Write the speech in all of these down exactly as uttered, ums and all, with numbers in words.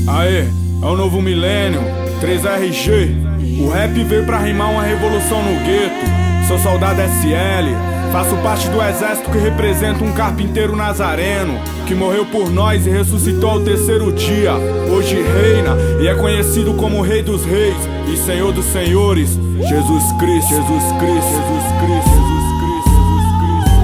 Aê, é o novo milênio, três R G. O rap veio pra rimar uma revolução no gueto. Sou soldado S L, faço parte do exército que representa um carpinteiro nazareno que morreu por nós e ressuscitou ao terceiro dia. Hoje reina e é conhecido como Rei dos Reis e Senhor dos Senhores. Jesus Cristo, Jesus Cristo, Jesus Cristo, Jesus Cristo, Jesus Cristo.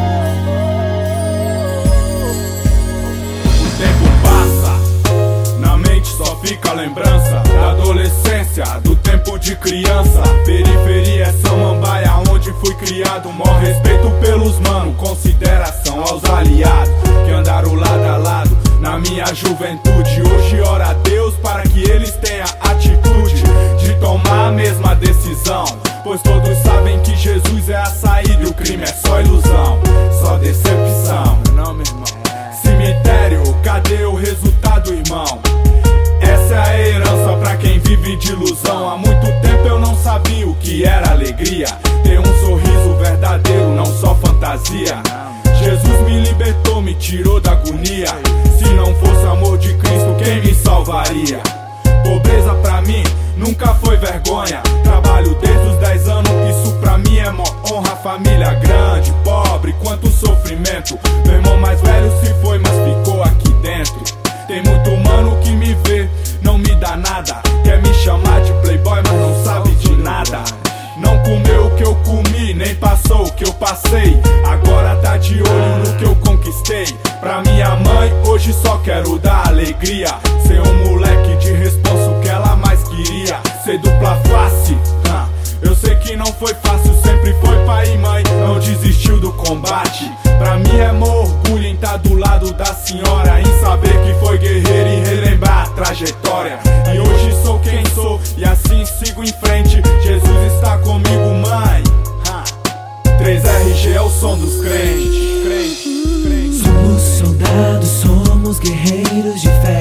O tempo passa, na mente só fica a lembrança da adolescência, do tempo de criança. Periferia é Samambaia, onde fui criado. Maior respeito pelos mano, consideração aos aliados que andaram lado a lado na minha juventude. Hoje ora a Deus para que eles tenham atitude de tomar a mesma decisão, pois todos sabem que Jesus é a saída e o crime é só ilusão, só decepção. Não, meu irmão. Cemitério, cadê o resultado, irmão? Essa é a herança pra quem vive de ilusão. Há muito tempo eu não sabia o que era alegria, ter um sorriso verdadeiro, não só fantasia. Jesus me libertou, me tirou da agonia. Se não fosse o amor de Cristo, quem me salvaria? Pobreza pra mim nunca foi vergonha. Trabalho desde os dez anos, isso pra mim é mó honra. Família grande, pobre, quanto sofrimento. Meu irmão mais velho se foi, mas ficou aqui dentro. Tem muito humano que me vê, não me dá nada. Quer me chamar de playboy, mas não sabe de nada. Não comeu o que eu comi, nem passou o que eu passei. Agora tá de olho no que eu conquistei. Pra minha mãe, hoje só quero dar alegria. Ser um moleque de responsa, o que ela mais queria. Ser dupla face, eu sei que não foi fácil, sempre foi pai e mãe, não desistiu do combate. Pra mim é mó orgulho em estar do lado da senhora, em saber que foi guerreiro e relembrar a trajetória. E hoje sou quem sou e assim sigo em frente. Jesus está comigo, mãe. três R G é o som dos crentes. crentes, crentes. Somos soldados, somos guerreiros de fé.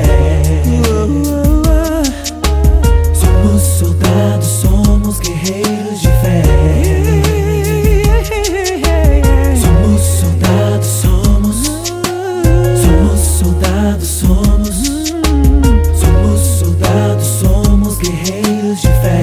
Somos soldados, somos guerreiros de fé. Somos soldados, somos. Somos soldados, somos. Somos soldados, somos guerreiros de fé.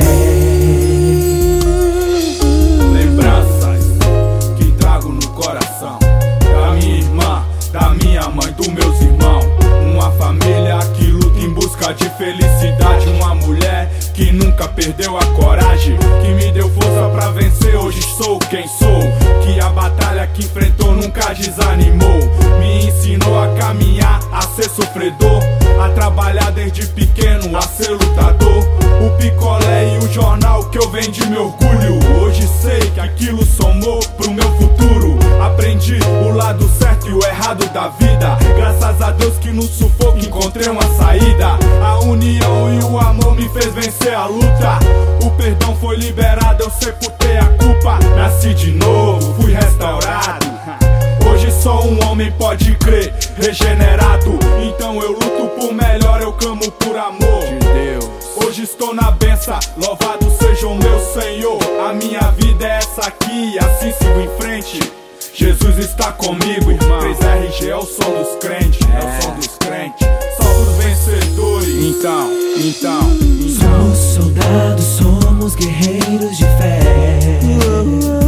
Lembranças que trago no coração da minha irmã, da minha mãe, dos meus irmãos. Uma família que luta em busca de felicidade. Uma mulher que nunca perdeu a coragem, que me deu força pra vencer. Hoje sou quem sou, que a batalha que enfrentou nunca desanimou. Me ensinou a caminhar, a ser sofredor, a trabalhar desde pequeno, a ser lutador. O picolé e o jornal que eu vendi me orgulho. Hoje sei que aquilo somou pro meu futuro. Aprendi o lado certo e o errado da vida. Graças a Deus que no sufoco encontrei uma saída. A união e o amor me fez vencer a luta. O perdão foi liberado, eu sepultei a culpa. Nasci de novo, fui restaurado. Hoje só um homem pode crer, regenerado. Então eu luto por melhor, eu clamo por amor de Deus. Hoje estou na benção, louvado seja o meu Senhor. A minha vida é essa aqui, assim sigo em frente. Jesus está comigo, irmão. três R G é o som dos crentes, é, é o som dos crentes, só dos vencedores. Então, então, então. Somos soldados, somos guerreiros de fé.